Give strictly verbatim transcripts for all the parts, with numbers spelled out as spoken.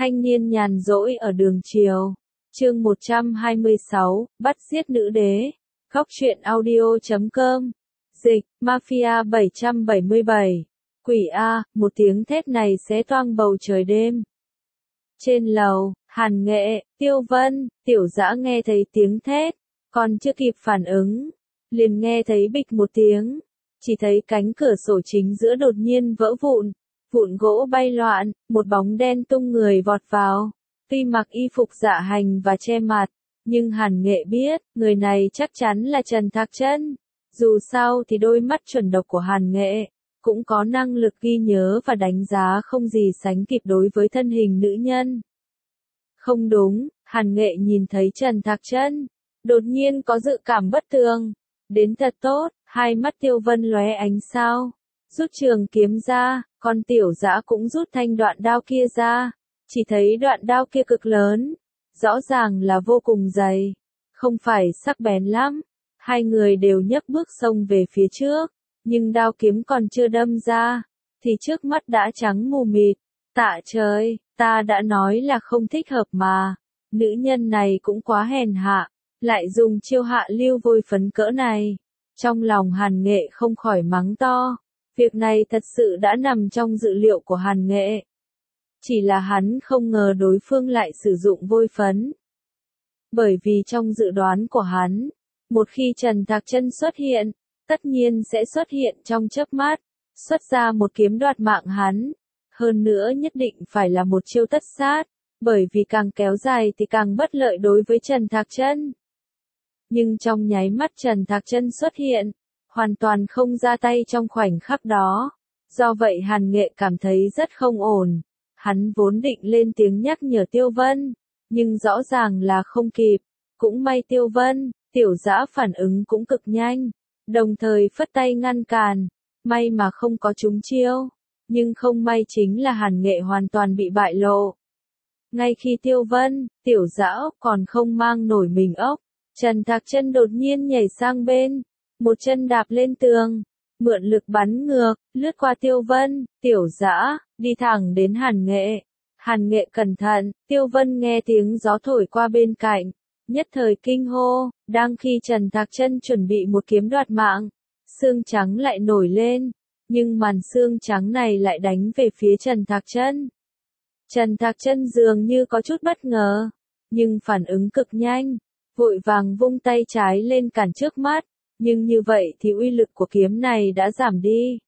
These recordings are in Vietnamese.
Thanh niên nhàn rỗi ở đường chiều. Chương một trăm hai mươi sáu, bắt giết nữ đế. Góc truyện audio chấm com. Dịch, Mafia bảy trăm bảy mươi bảy. Quỷ A, một tiếng thét này xé toang bầu trời đêm. Trên lầu, Hàn Nghệ, Tiêu Vân, Tiểu Dã nghe thấy tiếng thét, còn chưa kịp phản ứng, liền nghe thấy bịch một tiếng, chỉ thấy cánh cửa sổ chính giữa đột nhiên vỡ vụn, vụn gỗ bay loạn, một bóng đen tung người vọt vào. Tuy mặc y phục dạ hành và che mặt, nhưng Hàn Nghệ biết, người này chắc chắn là Trần Thạc Chân. Dù sao thì đôi mắt chuẩn độc của Hàn Nghệ cũng có năng lực ghi nhớ và đánh giá không gì sánh kịp đối với thân hình nữ nhân. Không đúng, Hàn Nghệ nhìn thấy Trần Thạc Chân, đột nhiên có dự cảm bất thường. Đến thật tốt, hai mắt Tiêu Vân lóe ánh sao, rút trường kiếm ra, còn Tiểu Dã cũng rút thanh đoạn đao kia ra. Chỉ thấy đoạn đao kia cực lớn, rõ ràng là vô cùng dày, không phải sắc bén lắm. Hai người đều nhấc bước xông về phía trước, nhưng đao kiếm còn chưa đâm ra, thì trước mắt đã trắng mù mịt. Tạ trời, ta đã nói là không thích hợp mà. Nữ nhân này cũng quá hèn hạ, lại dùng chiêu hạ lưu vôi phấn cỡ này. Trong lòng Hàn Nghệ không khỏi mắng to. Việc này thật sự đã nằm trong dự liệu của Hàn Nghệ. Chỉ là hắn không ngờ đối phương lại sử dụng vôi phấn. Bởi vì trong dự đoán của hắn, một khi Trần Thạc Chân xuất hiện, tất nhiên sẽ xuất hiện trong chớp mắt, xuất ra một kiếm đoạt mạng hắn. Hơn nữa nhất định phải là một chiêu tất sát, bởi vì càng kéo dài thì càng bất lợi đối với Trần Thạc Chân. Nhưng trong nháy mắt Trần Thạc Chân xuất hiện, hoàn toàn không ra tay trong khoảnh khắc đó. Do vậy Hàn Nghệ cảm thấy rất không ổn. Hắn vốn định lên tiếng nhắc nhở Tiêu Vân, nhưng rõ ràng là không kịp. Cũng may Tiêu Vân, Tiểu Dã phản ứng cũng cực nhanh, đồng thời phất tay ngăn cản, may mà không có trúng chiêu. Nhưng không may chính là Hàn Nghệ hoàn toàn bị bại lộ. Ngay khi Tiêu Vân, Tiểu Dã còn không mang nổi mình ốc, Trần Thạc Chân đột nhiên nhảy sang bên, một chân đạp lên tường, mượn lực bắn ngược, lướt qua Tiêu Vân, Tiểu Dã, đi thẳng đến Hàn Nghệ. Hàn Nghệ cẩn thận, Tiêu Vân nghe tiếng gió thổi qua bên cạnh, nhất thời kinh hô. Đang khi Trần Thạc Chân chuẩn bị một kiếm đoạt mạng, xương trắng lại nổi lên, nhưng màn xương trắng này lại đánh về phía Trần Thạc Chân. Trần Thạc Chân dường như có chút bất ngờ, nhưng phản ứng cực nhanh, vội vàng vung tay trái lên cản trước mắt, nhưng như vậy thì uy lực của kiếm này đã giảm đi.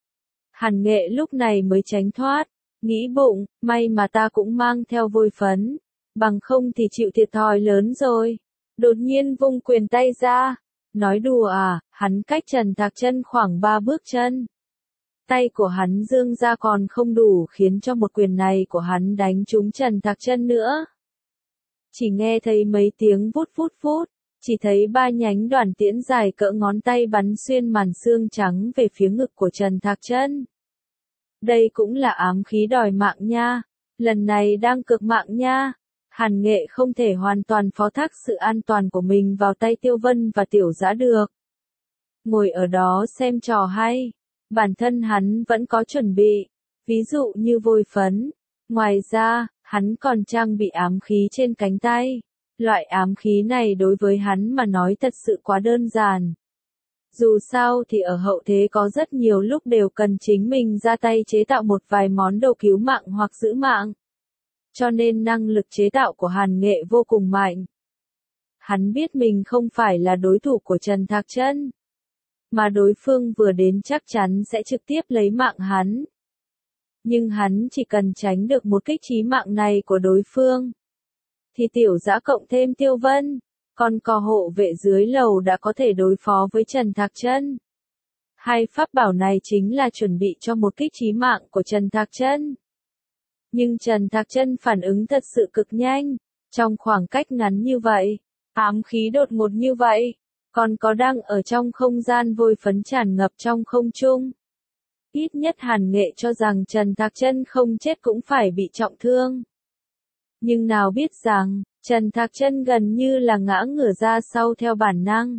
Hàn Nghệ lúc này mới tránh thoát, nghĩ bụng, may mà ta cũng mang theo vôi phấn, bằng không thì chịu thiệt thòi lớn rồi. Đột nhiên vung quyền tay ra, nói đùa à, hắn cách Trần Thạc Chân khoảng ba bước chân. Tay của hắn dương ra còn không đủ khiến cho một quyền này của hắn đánh trúng Trần Thạc Chân nữa. Chỉ nghe thấy mấy tiếng vút vút vút, chỉ thấy ba nhánh đoàn tiễn dài cỡ ngón tay bắn xuyên màn xương trắng về phía ngực của Trần Thạc Chân. Đây cũng là ám khí đòi mạng nha, lần này đang cược mạng nha. Hàn Nghệ không thể hoàn toàn phó thác sự an toàn của mình vào tay Tiêu Vân và Tiểu Dã được. Ngồi ở đó xem trò hay, bản thân hắn vẫn có chuẩn bị, ví dụ như vôi phấn. Ngoài ra, hắn còn trang bị ám khí trên cánh tay. Loại ám khí này đối với hắn mà nói thật sự quá đơn giản. Dù sao thì ở hậu thế có rất nhiều lúc đều cần chính mình ra tay chế tạo một vài món đồ cứu mạng hoặc giữ mạng. Cho nên năng lực chế tạo của Hàn Nghệ vô cùng mạnh. Hắn biết mình không phải là đối thủ của Trần Thạc Chân, mà đối phương vừa đến chắc chắn sẽ trực tiếp lấy mạng hắn. Nhưng hắn chỉ cần tránh được một kích chí mạng này của đối phương, thì Tiểu Dã cộng thêm Tiêu Vân, còn có hộ vệ dưới lầu đã có thể đối phó với Trần Thạc Chân. Hai pháp bảo này chính là chuẩn bị cho một kích chí mạng của Trần Thạc Chân. Nhưng Trần Thạc Chân phản ứng thật sự cực nhanh, trong khoảng cách ngắn như vậy, ám khí đột ngột như vậy, còn có đang ở trong không gian vôi phấn tràn ngập trong không trung. Ít nhất Hàn Nghệ cho rằng Trần Thạc Chân không chết cũng phải bị trọng thương. Nhưng nào biết rằng, Trần Thạc Chân gần như là ngã ngửa ra sau theo bản năng.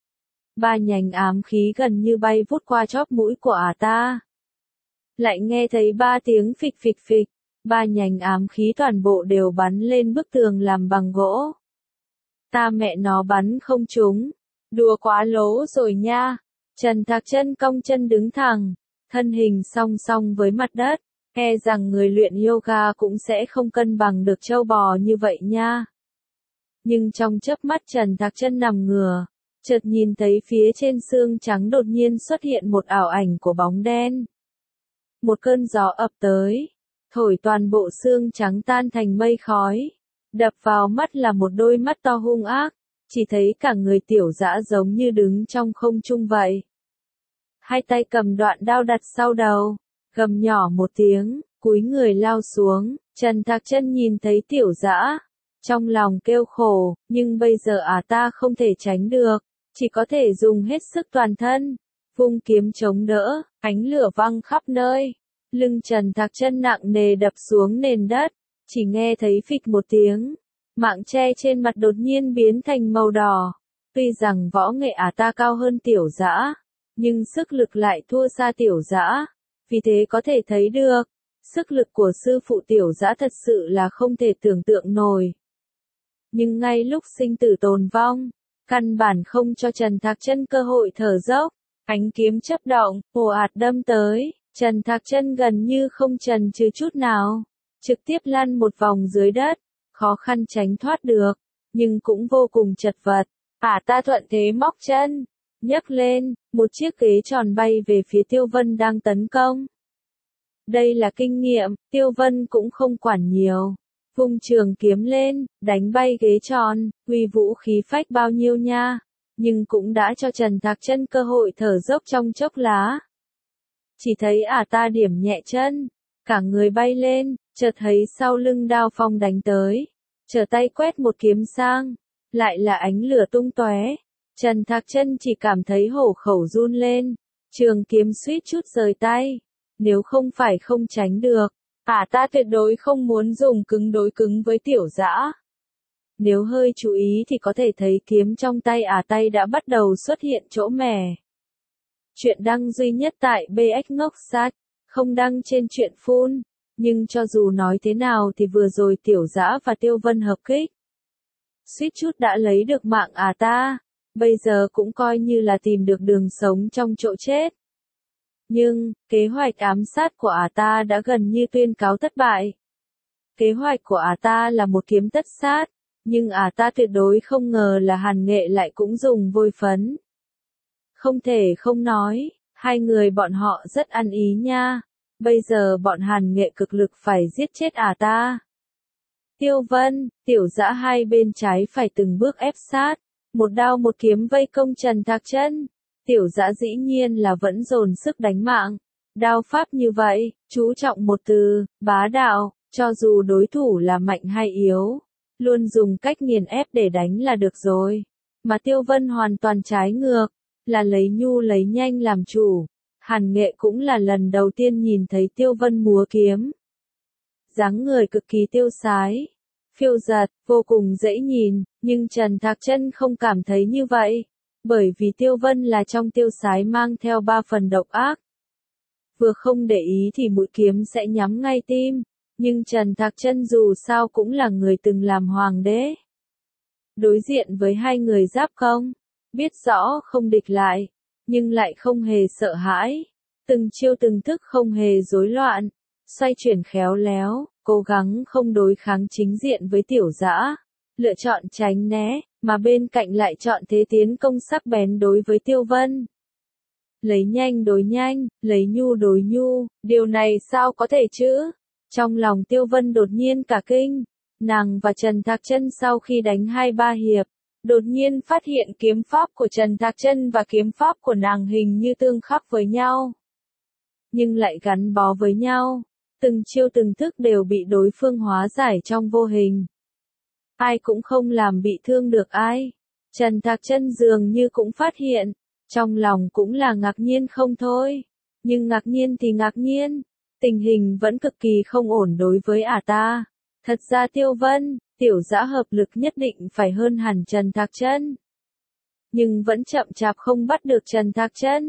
Ba nhánh ám khí gần như bay vút qua chóp mũi của ả ta. Lại nghe thấy ba tiếng phịch phịch phịch, ba nhánh ám khí toàn bộ đều bắn lên bức tường làm bằng gỗ. Ta mẹ nó bắn không trúng, đùa quá lố rồi nha. Trần Thạc Chân cong chân đứng thẳng, thân hình song song với mặt đất, e rằng người luyện yoga cũng sẽ không cân bằng được trâu bò như vậy nha. Nhưng trong chớp mắt Trần Thạc Chân nằm ngửa, chợt nhìn thấy phía trên xương trắng đột nhiên xuất hiện một ảo ảnh của bóng đen. Một cơn gió ập tới, thổi toàn bộ xương trắng tan thành mây khói. Đập vào mắt là một đôi mắt to hung ác, chỉ thấy cả người Tiểu Dã giống như đứng trong không trung vậy. Hai tay cầm đoạn đao đặt sau đầu, gầm nhỏ một tiếng, cúi người lao xuống. Trần Thạc Chân nhìn thấy Tiểu Dã, trong lòng kêu khổ, nhưng bây giờ à ta không thể tránh được, chỉ có thể dùng hết sức toàn thân, vung kiếm chống đỡ, ánh lửa văng khắp nơi. Lưng Trần Thạc Chân nặng nề đập xuống nền đất, chỉ nghe thấy phịch một tiếng, mạng che trên mặt đột nhiên biến thành màu đỏ. Tuy rằng võ nghệ à ta cao hơn Tiểu Dã, nhưng sức lực lại thua xa Tiểu Dã, vì thế có thể thấy được, sức lực của sư phụ Tiểu Dã thật sự là không thể tưởng tượng nổi. Nhưng ngay lúc sinh tử tồn vong, căn bản không cho Trần Thạc Chân cơ hội thở dốc, ánh kiếm chớp động, ồ ạt đâm tới, Trần Thạc Chân gần như không chần chừ chút nào, trực tiếp lăn một vòng dưới đất, khó khăn tránh thoát được, nhưng cũng vô cùng chật vật. À ta thuận thế móc chân, nhấc lên, một chiếc ghế tròn bay về phía Tiêu Vân đang tấn công. Đây là kinh nghiệm, Tiêu Vân cũng không quản nhiều. Vung trường kiếm lên, đánh bay ghế tròn, uy vũ khí phách bao nhiêu nha, nhưng cũng đã cho Trần Thạc Chân cơ hội thở dốc trong chốc lá. Chỉ thấy à ta điểm nhẹ chân, cả người bay lên, chợt thấy sau lưng đao phong đánh tới, trở tay quét một kiếm sang, lại là ánh lửa tung tóe. Trần Thạc Chân chỉ cảm thấy hổ khẩu run lên, trường kiếm suýt chút rời tay, nếu không phải không tránh được, à ta tuyệt đối không muốn dùng cứng đối cứng với Tiểu Dã. Nếu hơi chú ý thì có thể thấy kiếm trong tay à tay đã bắt đầu xuất hiện chỗ mẻ. Chuyện đăng duy nhất tại bê ếch Ngốc Sát, không đăng trên Truyện Phun, nhưng cho dù nói thế nào thì vừa rồi Tiểu Dã và Tiêu Vân hợp kích, suýt chút đã lấy được mạng à ta, bây giờ cũng coi như là tìm được đường sống trong chỗ chết. Nhưng, kế hoạch ám sát của ả ta đã gần như tuyên cáo thất bại. Kế hoạch của ả ta là một kiếm tất sát, nhưng ả ta tuyệt đối không ngờ là Hàn Nghệ lại cũng dùng vôi phấn. Không thể không nói, hai người bọn họ rất ăn ý nha, bây giờ bọn Hàn Nghệ cực lực phải giết chết ả ta. Tiêu Vân, Tiểu Dã hai bên trái phải từng bước ép sát, một đao một kiếm vây công Trần Thạc Chân. Tiểu Dã dĩ nhiên là vẫn dồn sức đánh mạng. Đao pháp như vậy, chú trọng một từ, bá đạo, cho dù đối thủ là mạnh hay yếu, luôn dùng cách nghiền ép để đánh là được rồi. Mà Tiêu Vân hoàn toàn trái ngược, là lấy nhu lấy nhanh làm chủ. Hàn Nghệ cũng là lần đầu tiên nhìn thấy Tiêu Vân múa kiếm. Dáng người cực kỳ tiêu sái, phiêu giật, vô cùng dễ nhìn, nhưng Trần Thạc Chân không cảm thấy như vậy. Bởi vì Tiêu Vân là trong tiêu sái mang theo ba phần độc ác. Vừa không để ý thì mũi kiếm sẽ nhắm ngay tim, nhưng Trần Thạc Chân dù sao cũng là người từng làm hoàng đế. Đối diện với hai người giáp công, biết rõ không địch lại, nhưng lại không hề sợ hãi, từng chiêu từng thức không hề rối loạn, xoay chuyển khéo léo, cố gắng không đối kháng chính diện với Tiểu Dã, lựa chọn tránh né, mà bên cạnh lại chọn thế tiến công sắc bén đối với Tiêu Vân. Lấy nhanh đối nhanh, lấy nhu đối nhu, điều này sao có thể chứ? Trong lòng Tiêu Vân đột nhiên cả kinh, nàng và Trần Thạc Chân sau khi đánh hai ba hiệp, đột nhiên phát hiện kiếm pháp của Trần Thạc Chân và kiếm pháp của nàng hình như tương khắc với nhau. Nhưng lại gắn bó với nhau, từng chiêu từng thức đều bị đối phương hóa giải trong vô hình. Ai cũng không làm bị thương được ai. Trần Thạc Chân dường như cũng phát hiện, trong lòng cũng là ngạc nhiên không thôi. Nhưng ngạc nhiên thì ngạc nhiên, tình hình vẫn cực kỳ không ổn đối với ả ta. Thật ra Tiêu Vân, Tiểu Dã hợp lực nhất định phải hơn hẳn Trần Thạc Chân. Nhưng vẫn chậm chạp không bắt được Trần Thạc Chân.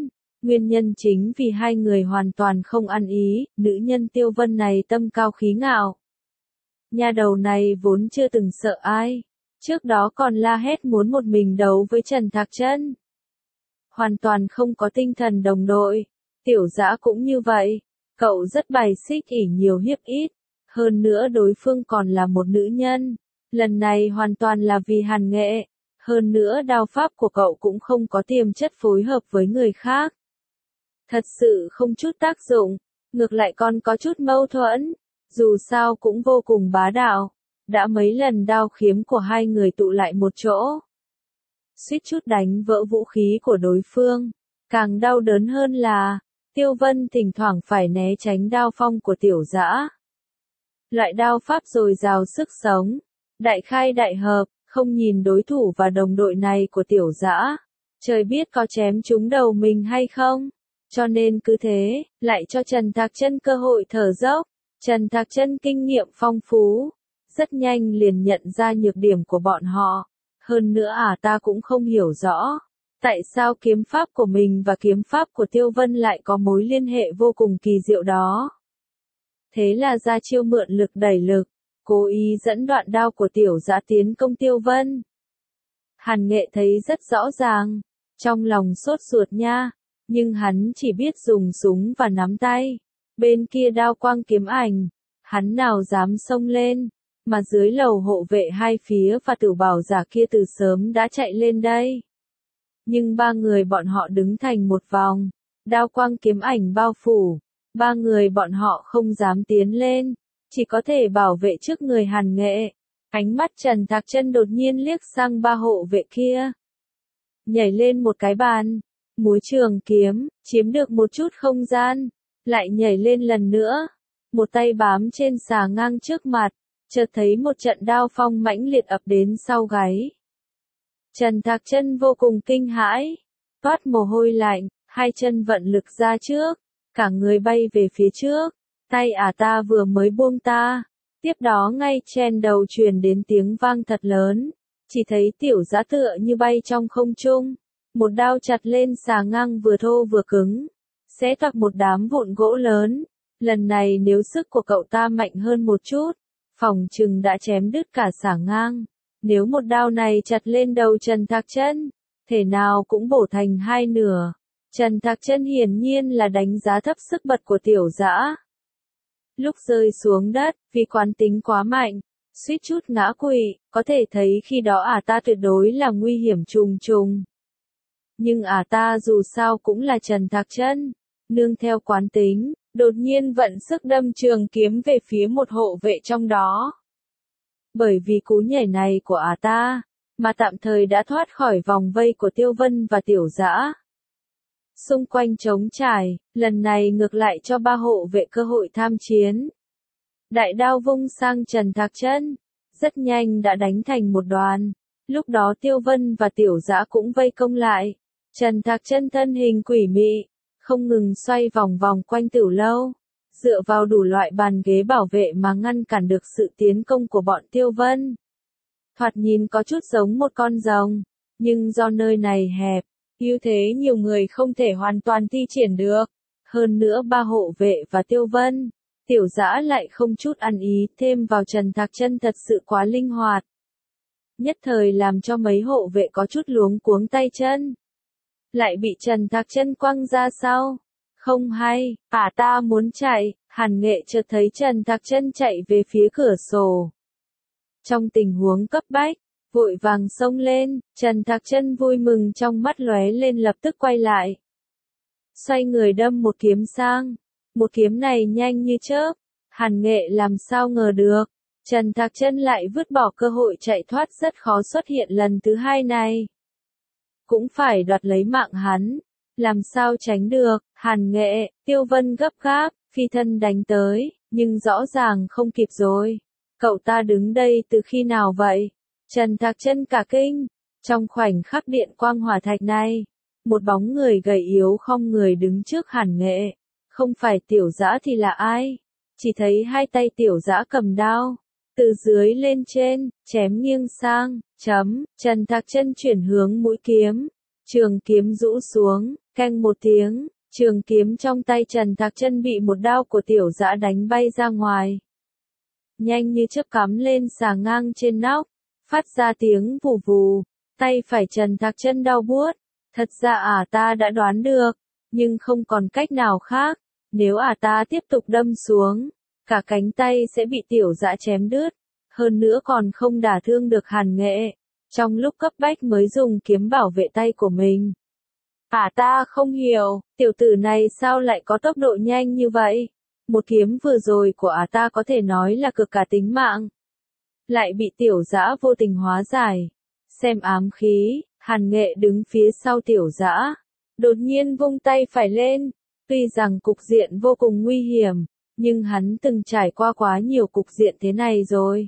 Nguyên nhân chính vì hai người hoàn toàn không ăn ý, nữ nhân Tiêu Vân này tâm cao khí ngạo. Nha đầu này vốn chưa từng sợ ai, trước đó còn la hét muốn một mình đấu với Trần Thạc Chân. Hoàn toàn không có tinh thần đồng đội, Tiểu Dã cũng như vậy, cậu rất bài xích ỷ nhiều hiếp ít, hơn nữa đối phương còn là một nữ nhân, lần này hoàn toàn là vì Hàn Nghệ, hơn nữa đao pháp của cậu cũng không có tiềm chất phối hợp với người khác. Thật sự không chút tác dụng, ngược lại còn có chút mâu thuẫn, dù sao cũng vô cùng bá đạo, đã mấy lần đao khiếm của hai người tụ lại một chỗ. Suýt chút đánh vỡ vũ khí của đối phương, càng đau đớn hơn là, Tiêu Vân thỉnh thoảng phải né tránh đao phong của Tiểu Dã. Loại đao pháp dồi dào sức sống, đại khai đại hợp, không nhìn đối thủ và đồng đội này của Tiểu Dã, trời biết có chém trúng đầu mình hay không. Cho nên cứ thế, lại cho Trần Thạc Chân cơ hội thở dốc. Trần Thạc Chân kinh nghiệm phong phú, rất nhanh liền nhận ra nhược điểm của bọn họ. Hơn nữa à ta cũng không hiểu rõ, tại sao kiếm pháp của mình và kiếm pháp của Tiêu Vân lại có mối liên hệ vô cùng kỳ diệu đó. Thế là ra chiêu mượn lực đẩy lực, cố ý dẫn đoạn đao của Tiểu Dã tiến công Tiêu Vân. Hàn Nghệ thấy rất rõ ràng, trong lòng sốt ruột nha, nhưng hắn chỉ biết dùng súng và nắm tay. Bên kia đao quang kiếm ảnh, hắn nào dám xông lên, mà dưới lầu hộ vệ hai phía và Tử Bảo giả kia từ sớm đã chạy lên đây. Nhưng ba người bọn họ đứng thành một vòng, đao quang kiếm ảnh bao phủ, ba người bọn họ không dám tiến lên, chỉ có thể bảo vệ trước người Hàn Nghệ. Ánh mắt Trần Thạc Chân đột nhiên liếc sang ba hộ vệ kia, nhảy lên một cái bàn, múa trường kiếm, chiếm được một chút không gian, lại nhảy lên lần nữa, một tay bám trên xà ngang trước mặt, chợt thấy một trận đao phong mãnh liệt ập đến sau gáy. Trần Thạc Chân vô cùng kinh hãi, toát mồ hôi lạnh, hai chân vận lực ra trước, cả người bay về phía trước, tay ả ta vừa mới buông ta, tiếp đó ngay trên đầu truyền đến tiếng vang thật lớn, chỉ thấy Tiểu Dã tựa như bay trong không trung, một đao chặt lên xà ngang vừa thô vừa cứng, xé toạc một đám vụn gỗ lớn. Lần này nếu sức của cậu ta mạnh hơn một chút, phỏng chừng đã chém đứt cả xà ngang. Nếu một đao này chặt lên đầu Trần Thạc Chân, thể nào cũng bổ thành hai nửa. Trần Thạc Chân hiển nhiên là đánh giá thấp sức bật của Tiểu Dã. Lúc rơi xuống đất, vì quán tính quá mạnh, suýt chút ngã quỵ, có thể thấy khi đó ả ta tuyệt đối là nguy hiểm trùng trùng. Nhưng ả ta dù sao cũng là Trần Thạc Chân, nương theo quán tính, đột nhiên vận sức đâm trường kiếm về phía một hộ vệ trong đó. Bởi vì cú nhảy này của ả ta, mà tạm thời đã thoát khỏi vòng vây của Tiêu Vân và Tiểu Dã. Xung quanh trống trải, lần này ngược lại cho ba hộ vệ cơ hội tham chiến. Đại đao vung sang Trần Thạc Chân, rất nhanh đã đánh thành một đoàn. Lúc đó Tiêu Vân và Tiểu Dã cũng vây công lại. Trần Thạc Chân thân hình quỷ mị, không ngừng xoay vòng vòng quanh tiểu lâu, dựa vào đủ loại bàn ghế bảo vệ mà ngăn cản được sự tiến công của bọn Tiêu Vân. Thoạt nhìn có chút giống một con rồng, nhưng do nơi này hẹp, ưu thế nhiều người không thể hoàn toàn thi triển được. Hơn nữa ba hộ vệ và Tiêu Vân, Tiểu Dã lại không chút ăn ý, thêm vào Trần Thạc Chân thật sự quá linh hoạt. Nhất thời làm cho mấy hộ vệ có chút luống cuống tay chân. Lại bị Trần Thạc Chân quăng ra sau. Không hay, ả ta muốn chạy, Hàn Nghệ chợt thấy Trần Thạc Chân chạy về phía cửa sổ. Trong tình huống cấp bách, vội vàng xông lên, Trần Thạc Chân vui mừng trong mắt lóe lên lập tức quay lại. Xoay người đâm một kiếm sang, một kiếm này nhanh như chớp, Hàn Nghệ làm sao ngờ được, Trần Thạc Chân lại vứt bỏ cơ hội chạy thoát rất khó xuất hiện lần thứ hai này. Cũng phải đoạt lấy mạng hắn, làm sao tránh được. Hàn Nghệ, Tiêu Vân gấp gáp, phi thân đánh tới, nhưng rõ ràng không kịp rồi. Cậu ta đứng đây từ khi nào vậy? Trần Thạc Chân cả kinh, trong khoảnh khắc điện quang hỏa thạch này, một bóng người gầy yếu không người đứng trước Hàn Nghệ, không phải Tiểu Dã thì là ai? Chỉ thấy hai tay Tiểu Dã cầm đao, từ dưới lên trên, chém nghiêng sang, chấm, Trần Thạc Chân chuyển hướng mũi kiếm, Trường kiếm rũ xuống, keng một tiếng, trường kiếm trong tay Trần Thạc Chân bị một đao của Tiểu Dã đánh bay ra ngoài. Nhanh như chớp cắm lên xà ngang trên nóc, phát ra tiếng vù vù, tay phải Trần Thạc Chân đau buốt. Thật ra ả ta đã đoán được, nhưng không còn cách nào khác, nếu ả ta tiếp tục đâm xuống, cả cánh tay sẽ bị Tiểu Dã chém đứt, hơn nữa còn không đả thương được Hàn Nghệ, trong lúc cấp bách mới dùng kiếm bảo vệ tay của mình. Ả ta không hiểu, tiểu tử này sao lại có tốc độ nhanh như vậy? Một kiếm vừa rồi của ả ta có thể nói là cực cả tính mạng, lại bị Tiểu Dã vô tình hóa giải. Xem ám khí, Hàn Nghệ đứng phía sau Tiểu Dã, đột nhiên vung tay phải lên. Tuy rằng cục diện vô cùng nguy hiểm, nhưng hắn từng trải qua quá nhiều cục diện thế này rồi.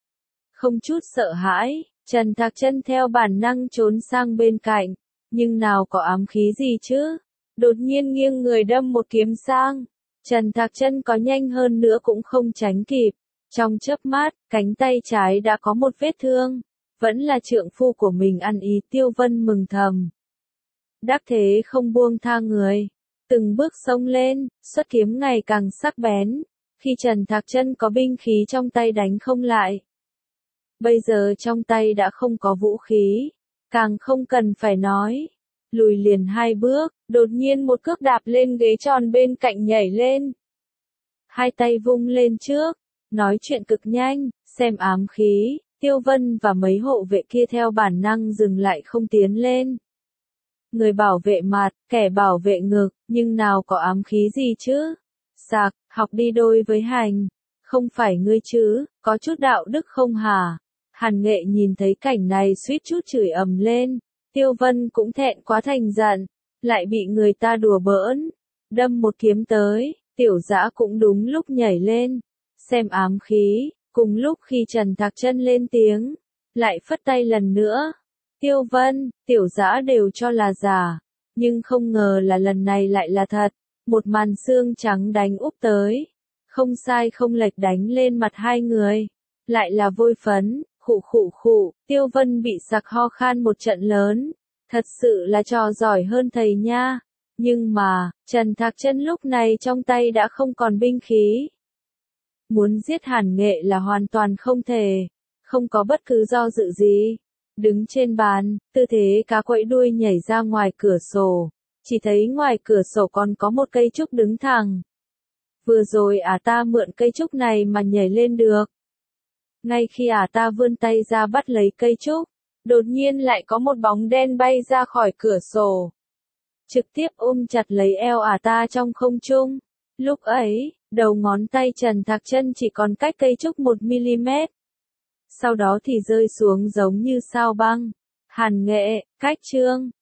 Không chút sợ hãi, Trần Thạc Chân theo bản năng trốn sang bên cạnh, nhưng nào có ám khí gì chứ? Đột nhiên nghiêng người đâm một kiếm sang. Trần Thạc Chân có nhanh hơn nữa cũng không tránh kịp. Trong chớp mắt, cánh tay trái đã có một vết thương. Vẫn là trượng phu của mình ăn ý. Tiêu Vân mừng thầm. Đắc thế không buông tha người. Từng bước xông lên, xuất kiếm ngày càng sắc bén. Khi Trần Thạc Chân có binh khí trong tay đánh không lại. Bây giờ trong tay đã không có vũ khí. Càng không cần phải nói. Lùi liền hai bước, đột nhiên một cước đạp lên ghế tròn bên cạnh nhảy lên. Hai tay vung lên trước, nói chuyện cực nhanh, xem ám khí, Tiêu Vân và mấy hộ vệ kia theo bản năng dừng lại không tiến lên. Người bảo vệ mặt, kẻ bảo vệ ngực, nhưng nào có ám khí gì chứ? Sạc, học đi đôi với hành. Không phải ngươi chứ, có chút đạo đức không hả? Hàn Nghệ nhìn thấy cảnh này suýt chút chửi ầm lên. Tiêu Vân cũng thẹn quá thành giận, lại bị người ta đùa bỡn, đâm một kiếm tới. Tiểu Dã cũng đúng lúc nhảy lên, xem ám khí. Cùng lúc khi Trần Thạc Chân lên tiếng, lại phất tay lần nữa. Tiêu Vân, Tiểu Dã đều cho là giả, nhưng không ngờ là lần này lại là thật. Một màn xương trắng đánh úp tới, không sai không lệch đánh lên mặt hai người, lại là vôi phấn. Khụ khụ khụ, Tiêu Vân bị sặc ho khan một trận lớn. Thật sự là trò giỏi hơn thầy nha. Nhưng mà, Trần Thạc Chân lúc này trong tay đã không còn binh khí. Muốn giết Hàn Nghệ là hoàn toàn không thể. Không có bất cứ do dự gì. Đứng trên bàn, tư thế cá quẫy đuôi nhảy ra ngoài cửa sổ. Chỉ thấy ngoài cửa sổ còn có một cây trúc đứng thẳng. Vừa rồi ả ta mượn cây trúc này mà nhảy lên được. Ngay khi ả ta vươn tay ra bắt lấy cây trúc, đột nhiên lại có một bóng đen bay ra khỏi cửa sổ. Trực tiếp ôm chặt lấy eo ả ta trong không trung. Lúc ấy, đầu ngón tay Trần Thạc Chân chỉ còn cách cây trúc một mi-li-mét. Sau đó thì rơi xuống giống như sao băng. Hàn Nghệ, cách chương.